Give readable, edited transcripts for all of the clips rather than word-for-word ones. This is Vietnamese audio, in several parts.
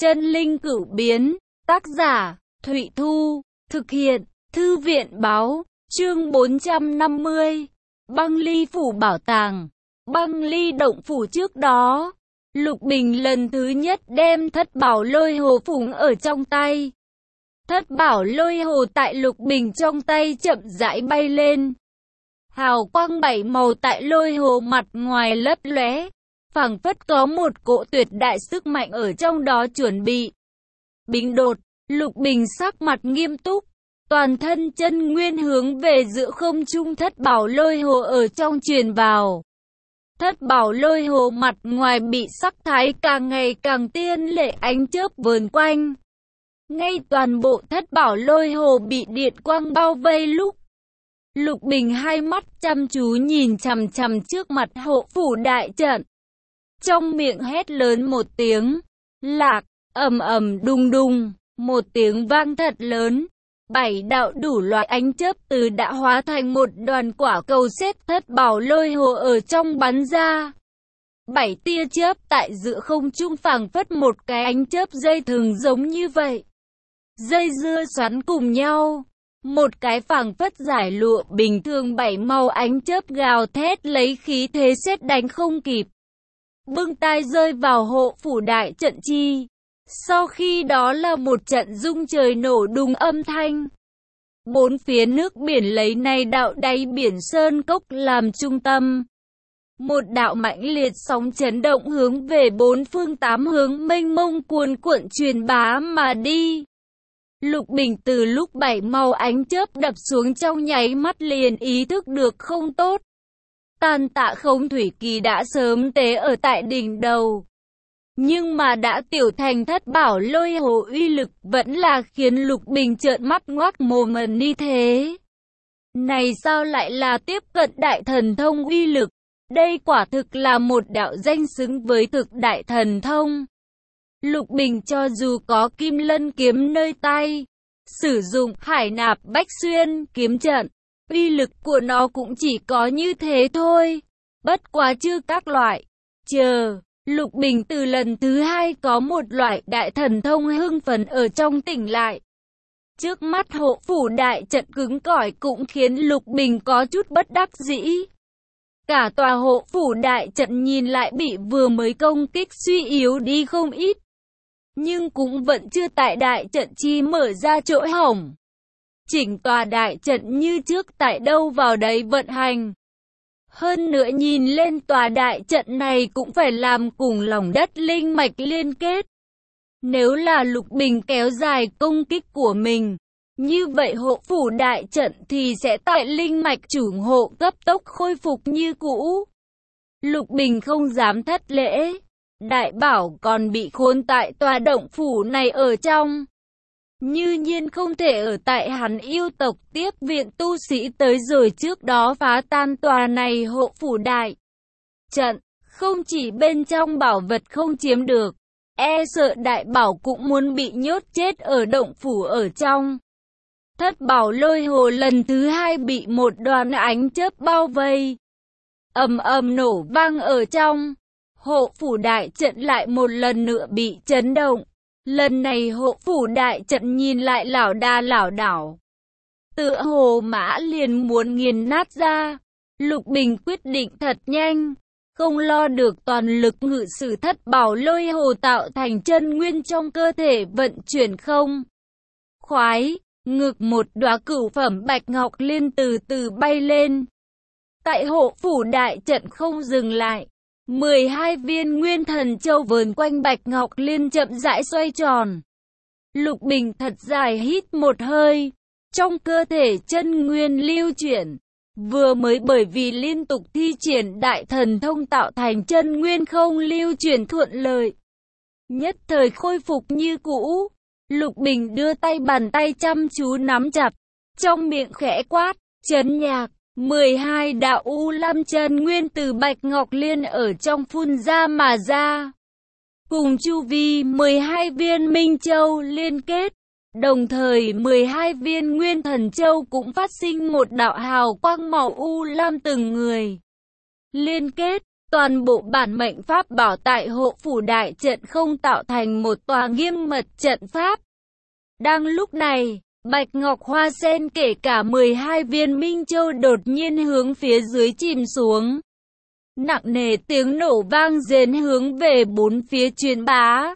Chân linh cửu biến, tác giả, Thụy Thu, thực hiện, Thư viện báo, chương 450, Băng Ly Phủ Bảo Tàng. Băng Ly Động Phủ. Trước đó, Lục Bình lần thứ nhất đem Thất Bảo Lôi Hồ phủng ở trong tay. Thất Bảo Lôi Hồ tại Lục Bình trong tay chậm rãi bay lên. Hào quang bảy màu tại lôi hồ mặt ngoài lấp lóe, phảng phất có một cỗ tuyệt đại sức mạnh ở trong đó chuẩn bị. Bính đột, Lục Bình sắc mặt nghiêm túc, toàn thân chân nguyên hướng về giữa không trung Thất Bảo Lôi Hồ ở trong truyền vào. Thất Bảo Lôi Hồ mặt ngoài bị sắc thái càng ngày càng tiên lệ, ánh chớp vờn quanh. Ngay toàn bộ Thất Bảo Lôi Hồ bị điện quang bao vây lúc Lục Bình hai mắt chăm chú nhìn chằm chằm trước mặt hộ phủ đại trận. Trong miệng hét lớn một tiếng, lạc, ầm ầm đùng đùng, một tiếng vang thật lớn. 7 đạo đủ loại ánh chớp từ đã hóa thành một đoàn quả cầu xếp Thất Bảo Lôi Hồ ở trong bắn ra. 7 tia chớp tại giữa không trung phảng phất một cái ánh chớp dây thừng giống như vậy. Dây dưa xoắn cùng nhau. Một cái phảng phất giải lụa bình thường 7 màu ánh chớp gào thét lấy khí thế sét đánh không kịp. Bưng tai rơi vào hộ phủ đại trận chi. Sau khi đó là một trận rung trời nổ đùng âm thanh. Bốn phía nước biển lấy này đạo đáy biển sơn cốc làm trung tâm. Một đạo mãnh liệt sóng chấn động hướng về bốn phương tám hướng mênh mông cuồn cuộn truyền bá mà đi. Lục Bình từ lúc 7 màu ánh chớp đập xuống trong nháy mắt liền ý thức được không tốt. Tàn Tạ Không Thủy Kỳ đã sớm tế ở tại đỉnh đầu. Nhưng mà đã tiểu thành Thất Bảo Lôi Hồ uy lực vẫn là khiến Lục Bình trợn mắt ngoác mồm như thế. Này sao lại là tiếp cận đại thần thông uy lực? Đây quả thực là một đạo danh xứng với thực đại thần thông. Lục Bình cho dù có Kim Lân kiếm nơi tay, sử dụng Hải Nạp Bách Xuyên kiếm trận, uy lực của nó cũng chỉ có như thế thôi. Bất quá chưa các loại. Lục Bình từ lần thứ hai có một loại đại thần thông hưng phấn ở trong tỉnh lại. Trước mắt hộ phủ đại trận cứng cỏi cũng khiến Lục Bình có chút bất đắc dĩ. Cả tòa hộ phủ đại trận nhìn lại bị vừa mới công kích suy yếu đi không ít. Nhưng cũng vẫn chưa tại đại trận chi mở ra chỗ hổng. Chỉnh tòa đại trận như trước tại đâu vào đấy vận hành. Hơn nữa nhìn lên tòa đại trận này cũng phải làm cùng lòng đất linh mạch liên kết. Nếu là Lục Bình kéo dài công kích của mình, như vậy hộ phủ đại trận thì sẽ tại linh mạch chủ hộ cấp tốc khôi phục như cũ. Lục Bình không dám thất lễ. Đại bảo còn bị khốn tại tòa động phủ này ở trong. Như nhiên không thể ở tại hắn yêu tộc tiếp viện tu sĩ tới rồi trước đó phá tan tòa này hộ phủ đại trận. Không chỉ bên trong bảo vật không chiếm được, e sợ đại bảo cũng muốn bị nhốt chết ở động phủ ở trong. Thất Bảo Lôi Hồ lần thứ hai bị một đoàn ánh chớp bao vây. Ầm ầm nổ vang ở trong. Hộ phủ đại trận lại một lần nữa bị chấn động. Lần này hộ phủ đại trận nhìn lại lảo đà lảo đảo. Tựa hồ mã liền muốn nghiền nát ra. Lục Bình quyết định thật nhanh. Không lo được toàn lực ngự sử Thất Bảo Lôi Hồ tạo thành chân nguyên trong cơ thể vận chuyển không. Khoái, ngực một đóa cửu phẩm bạch ngọc liên từ từ bay lên. Tại hộ phủ đại trận không dừng lại. 12 viên nguyên thần châu vờn quanh bạch ngọc liên chậm rãi xoay tròn. Lục Bình thật dài hít một hơi. Trong cơ thể chân nguyên lưu chuyển. Vừa mới bởi vì liên tục thi triển đại thần thông tạo thành chân nguyên không lưu chuyển thuận lợi. Nhất thời khôi phục như cũ. Lục Bình đưa tay bàn tay chăm chú nắm chặt. Trong miệng khẽ quát, chấn nhạc. 12 đạo U Lam chân nguyên từ bạch ngọc liên ở trong phun ra mà ra. Cùng chu vi 12 viên minh châu liên kết. Đồng thời 12 viên nguyên thần châu cũng phát sinh một đạo hào quang màu U Lam từng người. Liên kết, Toàn bộ bản mệnh pháp bảo tại hộ phủ đại trận không tạo thành một tòa nghiêm mật trận pháp. Đang lúc này, bạch ngọc hoa sen kể cả 12 viên minh châu đột nhiên hướng phía dưới chìm xuống. Nặng nề tiếng nổ vang rền hướng về bốn phía truyền bá.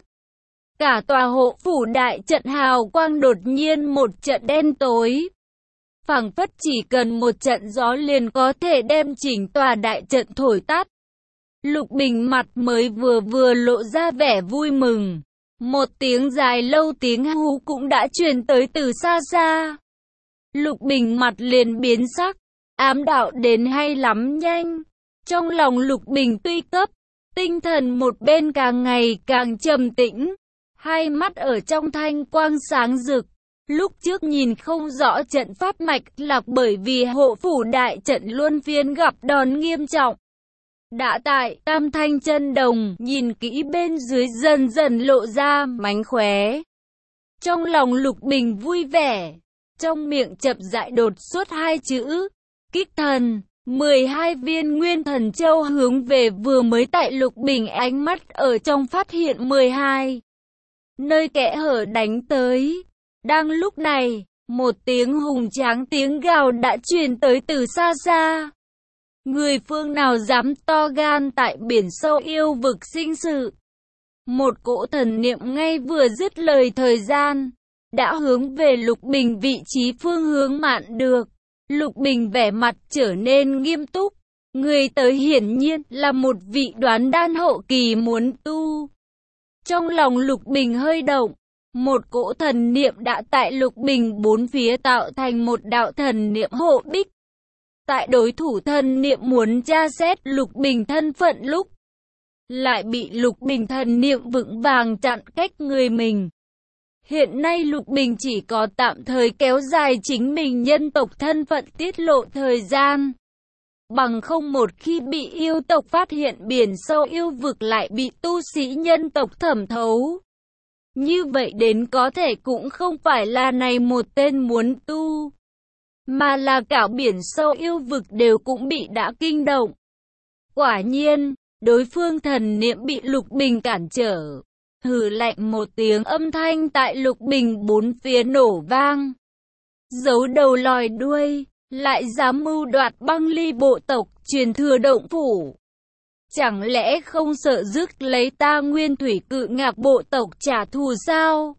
Cả tòa hộ phủ đại trận hào quang đột nhiên một trận đen tối. Phảng phất chỉ cần một trận gió liền có thể đem chỉnh tòa đại trận thổi tắt. Lục Bình mặt mới vừa lộ ra vẻ vui mừng. Một tiếng dài lâu tiếng hú cũng đã truyền tới từ xa xa. Lục Bình mặt liền biến sắc, ám đạo đến hay lắm nhanh. Trong lòng Lục Bình tuy cấp, tinh thần một bên càng ngày càng trầm tĩnh. Hai mắt ở trong thanh quang sáng rực. Lúc trước nhìn không rõ trận pháp mạch lạc bởi vì hộ phủ đại trận luân phiên gặp đòn nghiêm trọng. Đã tại Tam Thanh Chân Đồng nhìn kỹ bên dưới dần dần lộ ra mánh khóe. Trong lòng Lục Bình vui vẻ, trong miệng chậm rãi đột xuất hai chữ kích thần. 12 viên nguyên thần châu hướng về vừa mới tại Lục Bình ánh mắt ở trong phát hiện 12 nơi kẽ hở đánh tới. Đang lúc này, một tiếng hùng tráng tiếng gào đã truyền tới từ xa xa. Người phương nào dám to gan tại biển sâu yêu vực sinh sự. Một cỗ thần niệm ngay vừa dứt lời thời gian, đã hướng về Lục Bình vị trí phương hướng mạn được. Lục Bình vẻ mặt trở nên nghiêm túc. Người tới hiển nhiên là một vị đoán đan hậu kỳ muốn tu. Trong lòng Lục Bình hơi động. Một cỗ thần niệm đã tại Lục Bình bốn phía tạo thành một đạo thần niệm hộ bích. Tại đối thủ thần niệm muốn tra xét Lục Bình thân phận lúc, lại bị Lục Bình thần niệm vững vàng chặn cách người mình. Hiện nay Lục Bình chỉ có tạm thời kéo dài chính mình nhân tộc thân phận tiết lộ thời gian. Bằng không một khi bị yêu tộc phát hiện biển sâu yêu vực lại bị tu sĩ nhân tộc thẩm thấu. Như vậy đến có thể cũng không phải là này một tên muốn tu, mà là cả biển sâu yêu vực đều cũng bị đã kinh động. Quả nhiên, đối phương thần niệm bị Lục Bình cản trở. Hừ lạnh một tiếng âm thanh tại Lục Bình bốn phía nổ vang. Giấu đầu lòi đuôi, lại dám mưu đoạt Băng Ly bộ tộc truyền thừa động phủ. Chẳng lẽ không sợ rước lấy ta Nguyên Thủy Cự Ngạc bộ tộc trả thù sao?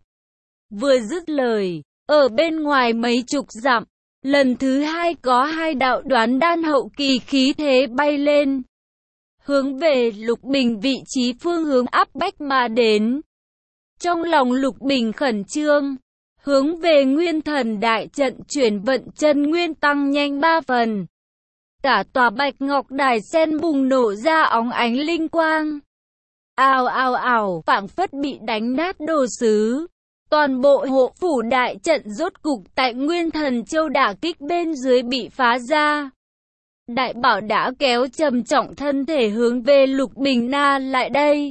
Vừa dứt lời, ở bên ngoài mấy chục dặm, lần thứ hai có hai đạo đoán đan hậu kỳ khí thế bay lên, hướng về Lục Bình vị trí phương hướng áp bách mà đến. Trong lòng Lục Bình khẩn trương, hướng về Nguyên Thần đại trận chuyển vận chân nguyên tăng nhanh 3 phần. Cả tòa bạch ngọc đài sen bùng nổ ra óng ánh linh quang. Ào ào ào, phảng phất bị đánh nát đồ sứ. Toàn bộ hộ phủ đại trận rốt cục tại Nguyên Thần Châu đả kích bên dưới bị phá ra. Đại bảo đã kéo trầm trọng thân thể hướng về Lục Bình na lại đây.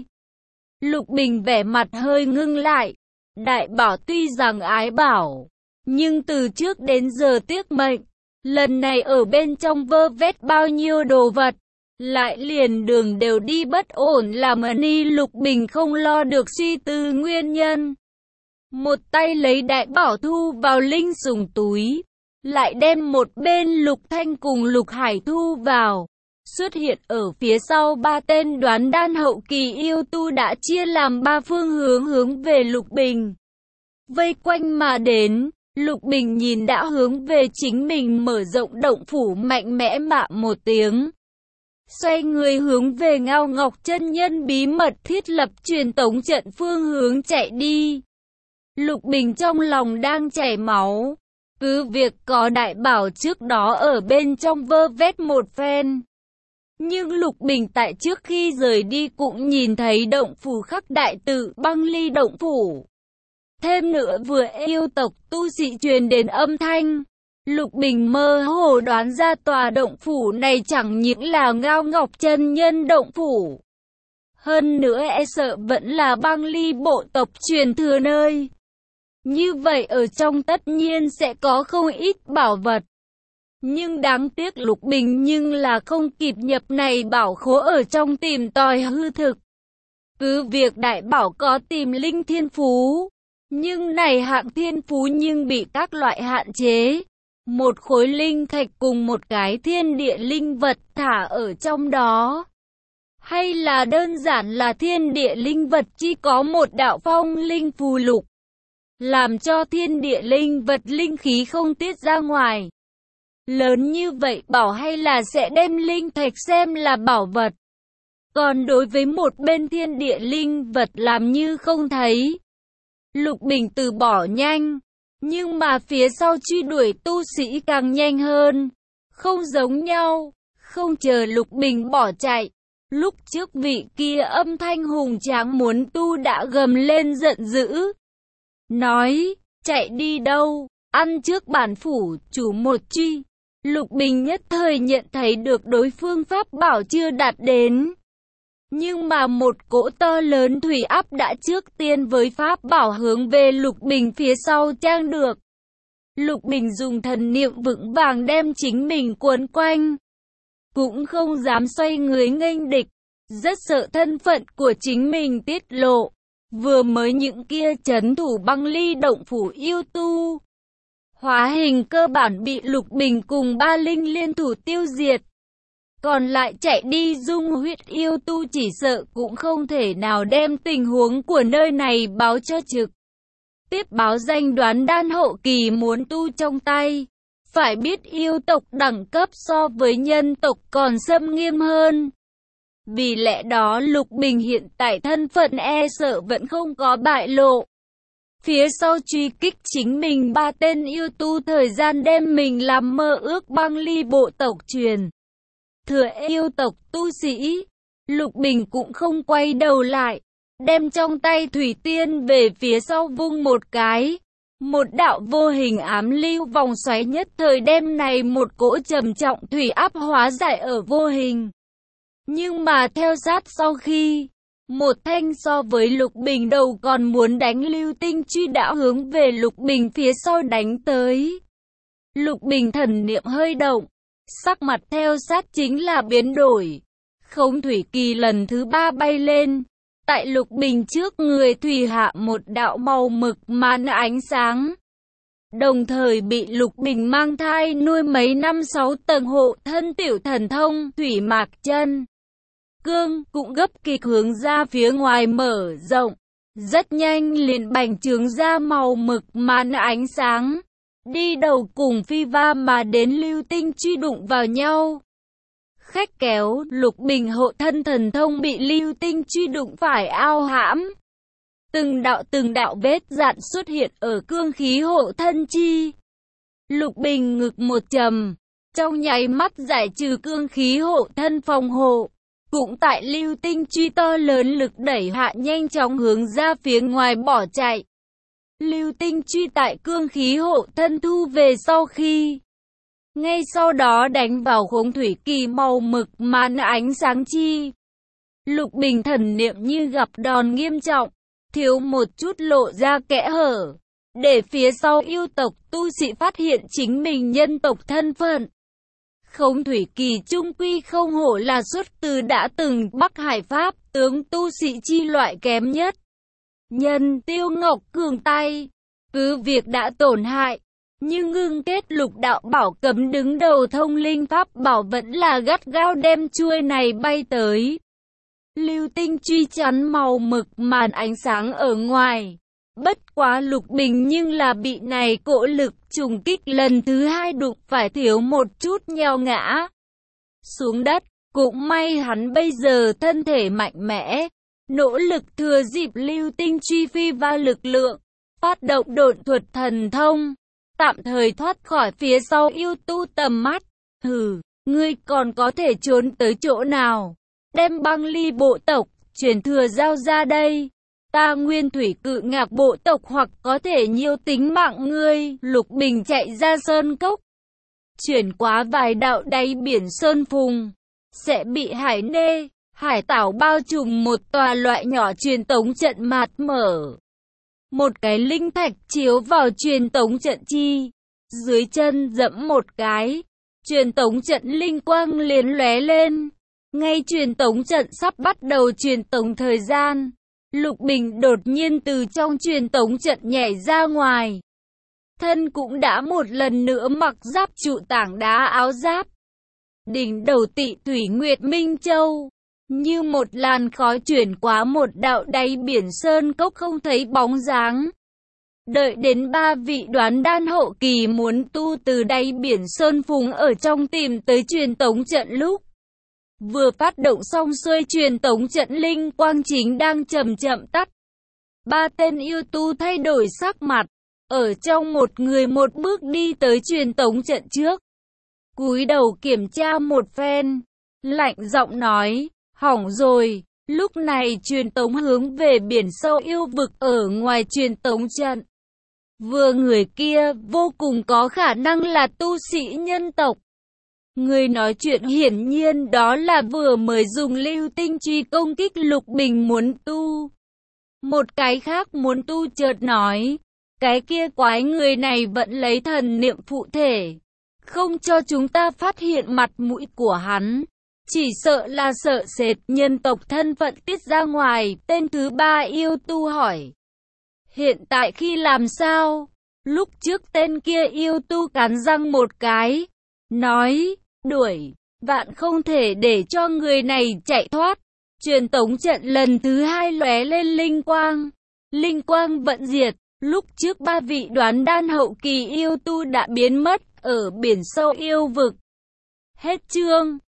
Lục Bình vẻ mặt hơi ngưng lại. Đại bảo tuy rằng ái bảo, nhưng từ trước đến giờ tiếc mệnh. Lần này ở bên trong vơ vét bao nhiêu đồ vật, lại liền đường đều đi bất ổn làm ni Lục Bình không lo được suy tư nguyên nhân. Một tay lấy đại bảo thu vào linh sủng túi, lại đem một bên Lục Thanh cùng Lục Hải thu vào. Xuất hiện ở phía sau ba tên đoán đan hậu kỳ yêu tu đã chia làm ba phương hướng hướng về Lục Bình. Vây quanh mà đến. Lục Bình nhìn đã hướng về chính mình mở rộng động phủ mạnh mẽ mạ một tiếng. Xoay người hướng về Ngao Ngọc chân nhân bí mật thiết lập truyền tống trận phương hướng chạy đi. Lục Bình trong lòng đang chảy máu. Cứ việc có đại bảo trước đó ở bên trong vơ vét một phen. Nhưng Lục Bình tại trước khi rời đi cũng nhìn thấy động phủ khắc đại tự Băng Ly động phủ. Thêm nữa vừa yêu tộc tu sĩ truyền đến âm thanh, Lục Bình mơ hồ đoán ra tòa động phủ này chẳng những là Ngao Ngọc chân nhân động phủ. Hơn nữa e sợ vẫn là Băng Ly bộ tộc truyền thừa nơi. Như vậy ở trong tất nhiên sẽ có không ít bảo vật. Nhưng đáng tiếc Lục Bình nhưng là không kịp nhập này bảo khố ở trong tìm tòi hư thực. Cứ việc đại bảo có tìm linh thiên phú, nhưng này hạng thiên phú nhưng bị các loại hạn chế. Một khối linh thạch cùng một cái thiên địa linh vật thả ở trong đó. Hay là đơn giản là thiên địa linh vật chỉ có một đạo phong linh phù lục, làm cho thiên địa linh vật linh khí không tiết ra ngoài. Lớn như vậy bảo hay là sẽ đem linh thạch xem là bảo vật. Còn đối với một bên thiên địa linh vật làm như không thấy. Lục Bình từ bỏ nhanh, nhưng mà phía sau truy đuổi tu sĩ càng nhanh hơn. Không giống nhau, không chờ Lục Bình bỏ chạy. Lúc trước vị kia âm thanh hùng tráng muốn tu đã gầm lên giận dữ. Nói, chạy đi đâu, ăn trước bản phủ, chủ một truy. Lục Bình nhất thời nhận thấy được đối phương pháp bảo chưa đạt đến. Nhưng mà một cỗ to lớn thủy áp đã trước tiên với pháp bảo hướng về Lục Bình phía sau trang được. Lục Bình dùng thần niệm vững vàng đem chính mình cuốn quanh. Cũng không dám xoay người nghênh địch, rất sợ thân phận của chính mình tiết lộ. Vừa mới những kia trấn thủ băng ly động phủ yêu tu, hóa hình cơ bản bị Lục Bình cùng ba linh liên thủ tiêu diệt. Còn lại chạy đi dung huyết yêu tu chỉ sợ cũng không thể nào đem tình huống của nơi này báo cho trực. Tiếp báo danh đoán đan hậu kỳ muốn tu trong tay. Phải biết yêu tộc đẳng cấp so với nhân tộc còn xâm nghiêm hơn. Vì lẽ đó Lục Bình hiện tại thân phận e sợ vẫn không có bại lộ. Phía sau truy kích chính mình ba tên yêu tu thời gian đem mình làm mơ ước băng ly bộ tộc truyền thừa yêu tộc tu sĩ. Lục Bình cũng không quay đầu lại, đem trong tay thủy tiên về phía sau vung một cái. Một đạo vô hình ám lưu vòng xoáy nhất thời đem này một cỗ trầm trọng thủy áp hóa giải ở vô hình. Nhưng mà theo sát sau khi, một thanh so với Lục Bình đầu còn muốn đánh lưu tinh truy đã hướng về Lục Bình phía sau đánh tới. Lục Bình thần niệm hơi động, sắc mặt theo sát chính là biến đổi. Khống thủy kỳ lần thứ 3 bay lên, tại Lục Bình trước người thủy hạ một đạo màu mực màn ánh sáng. Đồng thời bị Lục Bình mang thai nuôi mấy năm 6 tầng hộ thân tiểu thần thông thủy mạc chân cương cũng gấp kịch hướng ra phía ngoài mở rộng. Rất nhanh liền bành trướng ra màu mực màn ánh sáng. Đi đầu cùng phi va mà đến lưu tinh truy đụng vào nhau. Khách kéo, Lục Bình hộ thân thần thông bị lưu tinh truy đụng phải ao hãm. Từng đạo vết dạn xuất hiện ở cương khí hộ thân chi. Lục Bình ngực một trầm, trong nháy mắt giải trừ cương khí hộ thân phòng hộ. Cũng tại lưu tinh truy to lớn lực đẩy hạ nhanh chóng hướng ra phía ngoài bỏ chạy. Lưu tinh truy tại cương khí hộ thân thu về sau khi, ngay sau đó đánh vào khống thủy kỳ màu mực màn ánh sáng chi. Lục Bình thần niệm như gặp đòn nghiêm trọng, thiếu một chút lộ ra kẽ hở, để phía sau yêu tộc tu sĩ phát hiện chính mình nhân tộc thân phận. Khống thủy kỳ trung quy không hổ là xuất từ đã từng Bắc Hải Pháp tướng tu sĩ chi loại kém nhất. Nhân Tiêu Ngọc cường tay, cứ việc đã tổn hại, nhưng ngưng kết lục đạo bảo cấm đứng đầu thông linh pháp bảo vẫn là gắt gao đem chuôi này bay tới. Lưu tinh truy chắn màu mực màn ánh sáng ở ngoài. Bất quá Lục Bình nhưng là bị này cỗ lực trùng kích lần thứ 2 đụng phải thiếu một chút nhào ngã xuống đất. Cũng may hắn bây giờ thân thể mạnh mẽ, nỗ lực thừa dịp lưu tinh truy phi va lực lượng, phát động độn thuật thần thông, tạm thời thoát khỏi phía sau yêu tu tầm mắt. Hừ, ngươi còn có thể trốn tới chỗ nào? Đem băng ly bộ tộc truyền thừa giao ra đây. Ta nguyên thủy cự ngạc bộ tộc hoặc có thể nhiêu tính mạng ngươi. Lục Bình chạy ra sơn cốc, chuyển qua vài đạo đáy biển sơn phùng, sẽ bị hải nê, hải tảo bao trùm một tòa loại nhỏ truyền tống trận mạt mở. Một cái linh thạch chiếu vào truyền tống trận chi, dưới chân dẫm một cái, Truyền tống trận linh quang liền lóe lên. Ngay truyền tống trận sắp bắt đầu truyền tống thời gian, Lục Bình đột nhiên từ trong truyền tống trận nhảy ra ngoài. Thân cũng đã một lần nữa mặc giáp trụ tảng đá áo giáp. Đỉnh đầu Tị Thủy Nguyệt Minh Châu, như một làn khói chuyển qua một đạo đáy biển sơn cốc không thấy bóng dáng. Đợi đến ba vị đoán đan hậu kỳ muốn tu từ đáy biển sơn phùng ở trong tìm tới truyền tống trận lúc vừa phát động xong xuôi truyền tống trận linh quang chính đang chậm chậm tắt. Ba tên yêu tu thay đổi sắc mặt, ở trong một người một bước đi tới truyền tống trận trước. Cúi đầu kiểm tra một phen, lạnh giọng nói, hỏng rồi, lúc này truyền tống hướng về biển sâu yêu vực ở ngoài truyền tống trận. Vừa người kia vô cùng có khả năng là tu sĩ nhân tộc. Người nói chuyện hiển nhiên đó là vừa mới dùng lưu tinh truy công kích Lục Bình muốn tu. Một cái khác muốn tu chợt nói, cái kia quái người này vẫn lấy thần niệm phụ thể, không cho chúng ta phát hiện mặt mũi của hắn. Chỉ sợ là sợ sệt nhân tộc thân phận tiết ra ngoài. Tên thứ ba yêu tu hỏi, hiện tại khi làm sao? Lúc trước tên kia yêu tu cắn răng một cái, nói, đuổi, vạn không thể để cho người này chạy thoát. Truyền tống trận lần thứ hai lóe lên linh quang vẫn diệt. Lúc trước ba vị đoán đan hậu kỳ yêu tu đã biến mất ở biển sâu yêu vực. Hết chương.